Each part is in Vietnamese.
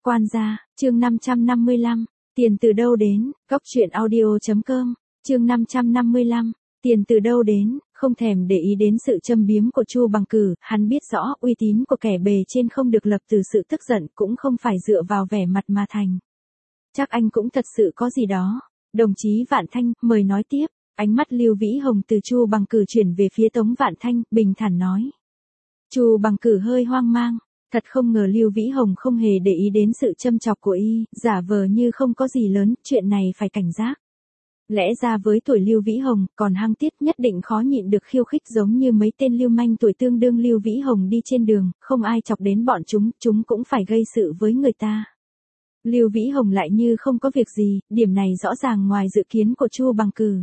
Quan gia, chương 555, tiền từ đâu đến, góc truyện audio.com, chương 555, tiền từ đâu đến, không thèm để ý đến sự châm biếm của Chu Bằng Cử, hắn biết rõ uy tín của kẻ bề trên không được lập từ sự tức giận cũng không phải dựa vào vẻ mặt mà thành. Chắc anh cũng thật sự có gì đó. Đồng chí Vạn Thanh, mời nói tiếp. Ánh mắt Lưu Vĩ Hồng từ Chu Bằng Cử chuyển về phía Tống Vạn Thanh, bình thản nói. Chu Bằng Cử hơi hoang mang. Thật không ngờ Lưu Vĩ Hồng không hề để ý đến sự châm chọc của y, giả vờ như không có gì lớn, chuyện này phải cảnh giác. Lẽ ra với tuổi Lưu Vĩ Hồng, còn Hăng Tiết nhất định khó nhịn được khiêu khích giống như mấy tên lưu manh tuổi tương đương Lưu Vĩ Hồng đi trên đường, không ai chọc đến bọn chúng cũng phải gây sự với người ta. Lưu Vĩ Hồng lại như không có việc gì, điểm này rõ ràng ngoài dự kiến của Chu Bằng Cử.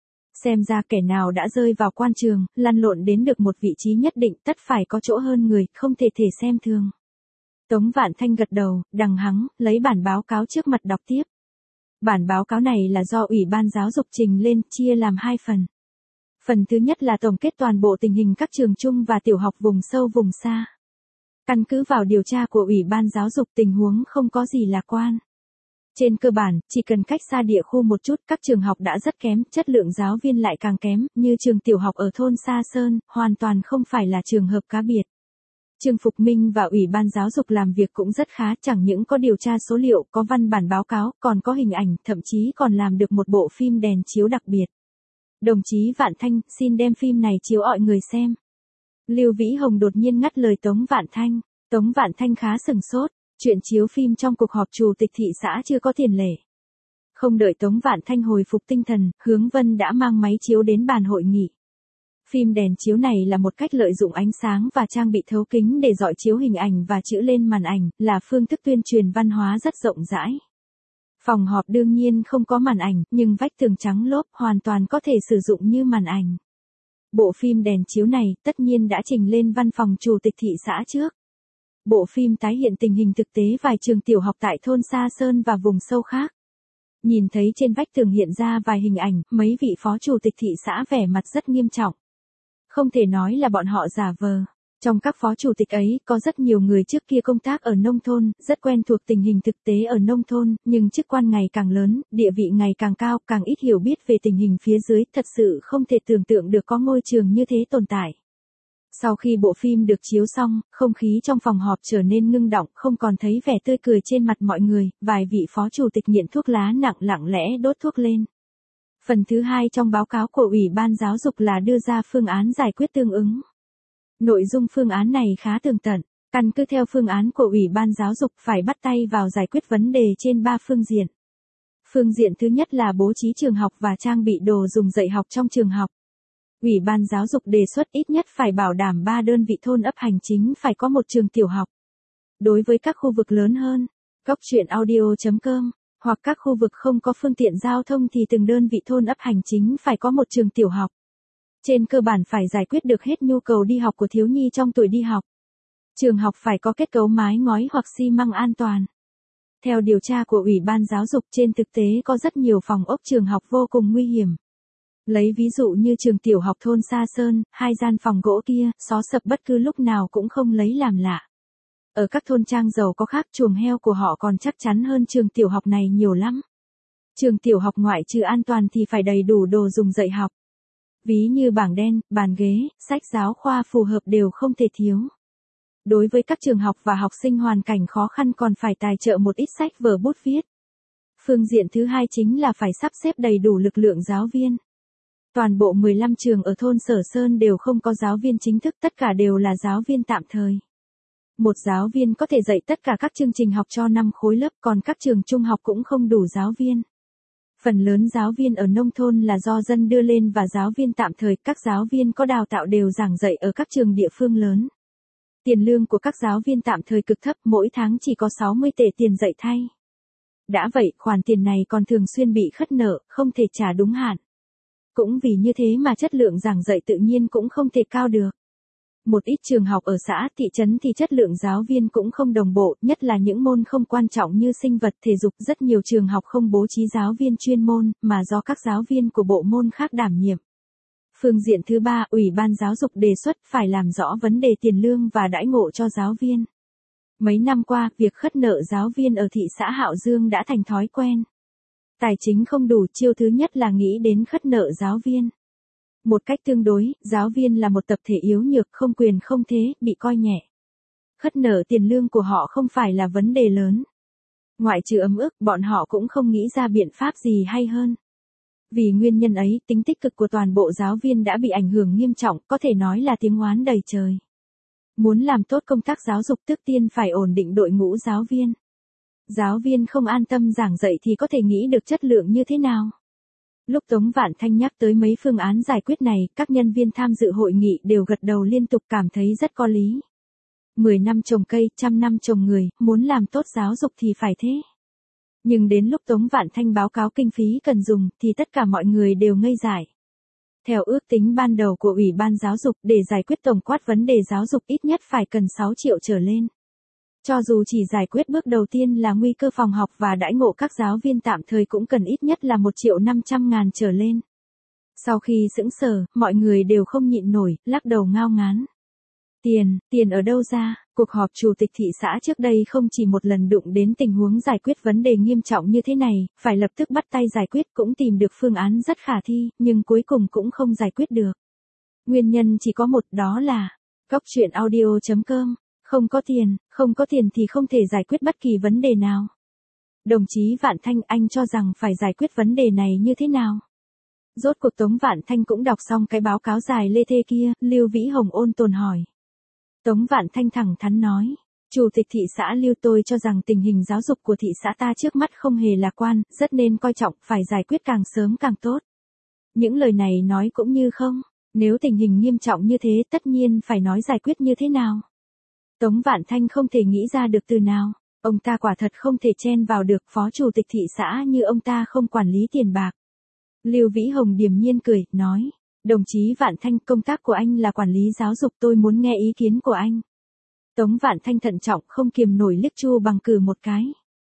Xem ra kẻ nào đã rơi vào quan trường, lăn lộn đến được một vị trí nhất định tất phải có chỗ hơn người, không thể xem thường. Tống Vạn Thanh gật đầu, đằng hắng, lấy bản báo cáo trước mặt đọc tiếp. Bản báo cáo này là do Ủy ban Giáo dục trình lên, chia làm 2 phần. Phần thứ nhất là tổng kết toàn bộ tình hình các trường trung và tiểu học vùng sâu vùng xa. Căn cứ vào điều tra của Ủy ban Giáo dục tình huống không có gì lạc quan. Trên cơ bản, chỉ cần cách xa địa khu một chút các trường học đã rất kém, chất lượng giáo viên lại càng kém, như trường tiểu học ở thôn Sa Sơn, hoàn toàn không phải là trường hợp cá biệt. Trương Phục Minh và Ủy ban Giáo dục làm việc cũng rất khá, chẳng những có điều tra số liệu, có văn bản báo cáo, còn có hình ảnh, thậm chí còn làm được một bộ phim đèn chiếu đặc biệt. Đồng chí Vạn Thanh, xin đem phim này chiếu mọi người xem. Lưu Vĩ Hồng đột nhiên ngắt lời Tống Vạn Thanh. Tống Vạn Thanh khá sừng sốt, chuyện chiếu phim trong cuộc họp chủ tịch thị xã chưa có tiền lệ. Không đợi Tống Vạn Thanh hồi phục tinh thần, Hướng Vân đã mang máy chiếu đến bàn hội nghị. Phim đèn chiếu này là một cách lợi dụng ánh sáng và trang bị thấu kính để dọi chiếu hình ảnh và chữ lên màn ảnh, là phương thức tuyên truyền văn hóa rất rộng rãi. Phòng họp đương nhiên không có màn ảnh, nhưng vách tường trắng lốp hoàn toàn có thể sử dụng như màn ảnh. Bộ phim đèn chiếu này tất nhiên đã trình lên văn phòng chủ tịch thị xã trước. Bộ phim tái hiện tình hình thực tế vài trường tiểu học tại thôn Sa Sơn và vùng sâu khác. Nhìn thấy trên vách tường hiện ra vài hình ảnh, mấy vị phó chủ tịch thị xã vẻ mặt rất nghiêm trọng. Không thể nói là bọn họ giả vờ. Trong các phó chủ tịch ấy, có rất nhiều người trước kia công tác ở nông thôn, rất quen thuộc tình hình thực tế ở nông thôn, nhưng chức quan ngày càng lớn, địa vị ngày càng cao, càng ít hiểu biết về tình hình phía dưới, thật sự không thể tưởng tượng được có ngôi trường như thế tồn tại. Sau khi bộ phim được chiếu xong, không khí trong phòng họp trở nên ngưng động, không còn thấy vẻ tươi cười trên mặt mọi người, vài vị phó chủ tịch nghiện thuốc lá nặng lặng lẽ đốt thuốc lên. Phần thứ 2 trong báo cáo của Ủy ban Giáo dục là đưa ra phương án giải quyết tương ứng. Nội dung phương án này khá tường tận, căn cứ theo phương án của Ủy ban Giáo dục phải bắt tay vào giải quyết vấn đề trên 3 phương diện. Phương diện thứ nhất là bố trí trường học và trang bị đồ dùng dạy học trong trường học. Ủy ban Giáo dục đề xuất ít nhất phải bảo đảm 3 đơn vị thôn ấp hành chính phải có một trường tiểu học. Đối với các khu vực lớn hơn, góc truyện audio.com, hoặc các khu vực không có phương tiện giao thông thì từng đơn vị thôn ấp hành chính phải có một trường tiểu học. Trên cơ bản phải giải quyết được hết nhu cầu đi học của thiếu nhi trong tuổi đi học. Trường học phải có kết cấu mái ngói hoặc xi măng an toàn. Theo điều tra của Ủy ban Giáo dục trên thực tế có rất nhiều phòng ốc trường học vô cùng nguy hiểm. Lấy ví dụ như trường tiểu học thôn Sa Sơn, 2 gian phòng gỗ kia, xó sập bất cứ lúc nào cũng không lấy làm lạ. Ở các thôn trang giàu có khác chuồng heo của họ còn chắc chắn hơn trường tiểu học này nhiều lắm. Trường tiểu học ngoại trừ an toàn thì phải đầy đủ đồ dùng dạy học. Ví như bảng đen, bàn ghế, sách giáo khoa phù hợp đều không thể thiếu. Đối với các trường học và học sinh hoàn cảnh khó khăn còn phải tài trợ một ít sách vở bút viết. Phương diện thứ 2 chính là phải sắp xếp đầy đủ lực lượng giáo viên. Toàn bộ 15 trường ở thôn Sở Sơn đều không có giáo viên chính thức, tất cả đều là giáo viên tạm thời. Một giáo viên có thể dạy tất cả các chương trình học cho 5 khối lớp, còn các trường trung học cũng không đủ giáo viên. Phần lớn giáo viên ở nông thôn là do dân đưa lên và giáo viên tạm thời, các giáo viên có đào tạo đều giảng dạy ở các trường địa phương lớn. Tiền lương của các giáo viên tạm thời cực thấp, mỗi tháng chỉ có 60 tệ tiền dạy thay. Đã vậy, khoản tiền này còn thường xuyên bị khất nợ, không thể trả đúng hạn. Cũng vì như thế mà chất lượng giảng dạy tự nhiên cũng không thể cao được. Một ít trường học ở xã, thị trấn thì chất lượng giáo viên cũng không đồng bộ, nhất là những môn không quan trọng như sinh vật, thể dục. Rất nhiều trường học không bố trí giáo viên chuyên môn, mà do các giáo viên của bộ môn khác đảm nhiệm. Phương diện thứ 3, Ủy ban Giáo dục đề xuất phải làm rõ vấn đề tiền lương và đãi ngộ cho giáo viên. Mấy năm qua, việc khất nợ giáo viên ở thị xã Hạo Dương đã thành thói quen. Tài chính không đủ, chiêu thứ nhất là nghĩ đến khất nợ giáo viên. Một cách tương đối, giáo viên là một tập thể yếu nhược, không quyền không thế, bị coi nhẹ. Khất nợ tiền lương của họ không phải là vấn đề lớn. Ngoại trừ ấm ức, bọn họ cũng không nghĩ ra biện pháp gì hay hơn. Vì nguyên nhân ấy, tính tích cực của toàn bộ giáo viên đã bị ảnh hưởng nghiêm trọng, có thể nói là tiếng oán đầy trời. Muốn làm tốt công tác giáo dục trước tiên phải ổn định đội ngũ giáo viên. Giáo viên không an tâm giảng dạy thì có thể nghĩ được chất lượng như thế nào. Lúc Tống Vạn Thanh nhắc tới mấy phương án giải quyết này, các nhân viên tham dự hội nghị đều gật đầu liên tục cảm thấy rất có lý. 10 năm trồng cây, 100 năm trồng người, muốn làm tốt giáo dục thì phải thế. Nhưng đến lúc Tống Vạn Thanh báo cáo kinh phí cần dùng thì tất cả mọi người đều ngây dại. Theo ước tính ban đầu của Ủy ban Giáo dục, để giải quyết tổng quát vấn đề giáo dục ít nhất phải cần 6 triệu trở lên. Cho dù chỉ giải quyết bước đầu tiên là nguy cơ phòng học và đãi ngộ các giáo viên tạm thời cũng cần ít nhất là 1.500.000 trở lên. Sau khi sững sờ, mọi người đều không nhịn nổi, lắc đầu ngao ngán. Tiền ở đâu ra? Cuộc họp chủ tịch thị xã trước đây không chỉ một lần đụng đến tình huống giải quyết vấn đề nghiêm trọng như thế này, phải lập tức bắt tay giải quyết, cũng tìm được phương án rất khả thi, nhưng cuối cùng cũng không giải quyết được. Nguyên nhân chỉ có một, đó là Goctruyện.audio.com, không có tiền thì không thể giải quyết bất kỳ vấn đề nào. Đồng chí Vạn Thanh, anh cho rằng phải giải quyết vấn đề này như thế nào? Rốt cuộc Tống Vạn Thanh cũng đọc xong cái báo cáo dài lê thê kia, Lưu Vĩ Hồng ôn tồn hỏi. Tống Vạn Thanh thẳng thắn nói, Chủ tịch thị xã Lưu, tôi cho rằng tình hình giáo dục của thị xã ta trước mắt không hề lạc quan, rất nên coi trọng, phải giải quyết càng sớm càng tốt. Những lời này nói cũng như không, nếu tình hình nghiêm trọng như thế tất nhiên phải nói giải quyết như thế nào. Tống Vạn Thanh không thể nghĩ ra được từ nào, ông ta quả thật không thể chen vào được, phó chủ tịch thị xã như ông ta không quản lý tiền bạc. Lưu Vĩ Hồng điềm nhiên cười, nói. Đồng chí Vạn Thanh, công tác của anh là quản lý giáo dục, tôi muốn nghe ý kiến của anh. Tống Vạn Thanh thận trọng không kiềm nổi liếc Chu Bằng Cử một cái.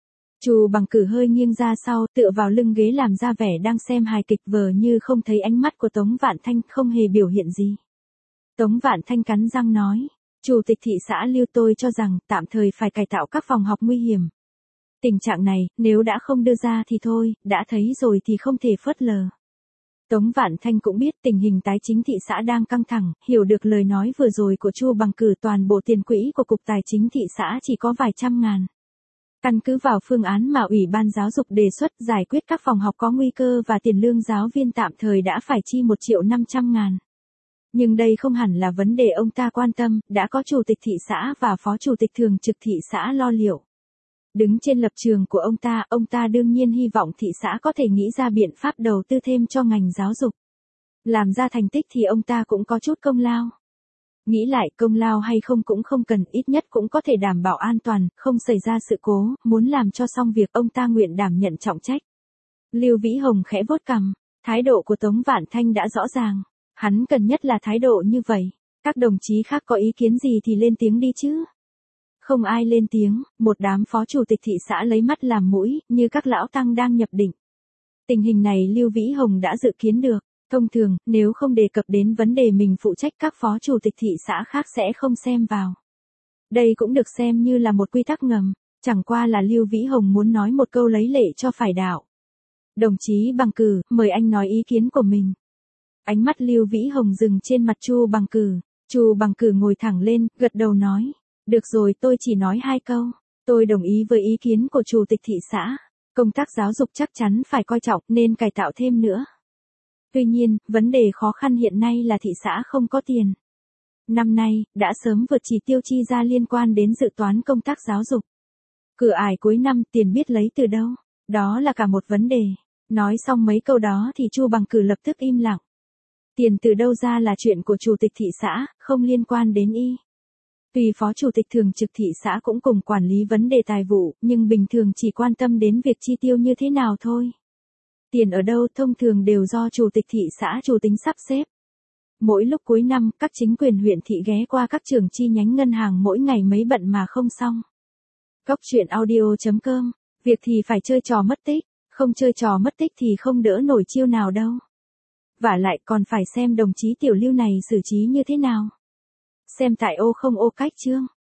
Chu Bằng Cử hơi nghiêng ra sau, tựa vào lưng ghế làm ra vẻ đang xem hài kịch, vờ như không thấy ánh mắt của Tống Vạn Thanh, không hề biểu hiện gì. Tống Vạn Thanh cắn răng nói, Chủ tịch thị xã Lưu, tôi cho rằng tạm thời phải cải tạo các phòng học nguy hiểm. Tình trạng này, nếu đã không đưa ra thì thôi, đã thấy rồi thì không thể phớt lờ. Tống Vạn Thanh cũng biết tình hình tài chính thị xã đang căng thẳng, hiểu được lời nói vừa rồi của Chu Bằng Cử, toàn bộ tiền quỹ của Cục Tài chính thị xã chỉ có vài trăm ngàn. Căn cứ vào phương án mà Ủy ban Giáo dục đề xuất, giải quyết các phòng học có nguy cơ và tiền lương giáo viên tạm thời đã phải chi 1.500.000. Nhưng đây không hẳn là vấn đề ông ta quan tâm, đã có Chủ tịch thị xã và Phó Chủ tịch Thường trực thị xã lo liệu. Đứng trên lập trường của ông ta đương nhiên hy vọng thị xã có thể nghĩ ra biện pháp đầu tư thêm cho ngành giáo dục. Làm ra thành tích thì ông ta cũng có chút công lao. Nghĩ lại, công lao hay không cũng không cần, ít nhất cũng có thể đảm bảo an toàn, không xảy ra sự cố, muốn làm cho xong việc ông ta nguyện đảm nhận trọng trách. Lưu Vĩ Hồng khẽ vuốt cằm, thái độ của Tống Vạn Thanh đã rõ ràng, hắn cần nhất là thái độ như vậy. Các đồng chí khác có ý kiến gì thì lên tiếng đi chứ. Không ai lên tiếng, một đám phó chủ tịch thị xã lấy mắt làm mũi, như các lão tăng đang nhập định. Tình hình này Lưu Vĩ Hồng đã dự kiến được. Thông thường, nếu không đề cập đến vấn đề mình phụ trách, các phó chủ tịch thị xã khác sẽ không xem vào. Đây cũng được xem như là một quy tắc ngầm, chẳng qua là Lưu Vĩ Hồng muốn nói một câu lấy lệ cho phải đạo. Đồng chí Bằng Cử, mời anh nói ý kiến của mình. Ánh mắt Lưu Vĩ Hồng dừng trên mặt Chu Bằng Cử. Chu Bằng Cử ngồi thẳng lên, gật đầu nói. Được rồi, tôi chỉ nói 2 câu. Tôi đồng ý với ý kiến của Chủ tịch thị xã. Công tác giáo dục chắc chắn phải coi trọng, nên cải tạo thêm nữa. Tuy nhiên, vấn đề khó khăn hiện nay là thị xã không có tiền. Năm nay, đã sớm vượt chỉ tiêu chi ra liên quan đến dự toán công tác giáo dục. Cửa ải cuối năm, tiền biết lấy từ đâu? Đó là cả một vấn đề. Nói xong mấy câu đó thì Chu Bằng Cử lập tức im lặng. Tiền từ đâu ra là chuyện của Chủ tịch thị xã, không liên quan đến y. Tuy Phó Chủ tịch Thường trực thị xã cũng cùng quản lý vấn đề tài vụ, nhưng bình thường chỉ quan tâm đến việc chi tiêu như thế nào thôi. Tiền ở đâu thông thường đều do Chủ tịch thị xã chủ tính sắp xếp. Mỗi lúc cuối năm, các chính quyền huyện thị ghé qua các trường chi nhánh ngân hàng mỗi ngày mấy bận mà không xong. Goctruyện.audio.com, việc thì phải chơi trò mất tích, không chơi trò mất tích thì không đỡ nổi chiêu nào đâu. Vả lại còn phải xem đồng chí Tiểu Lưu này xử trí như thế nào. Xem tại ô không ô cách chương.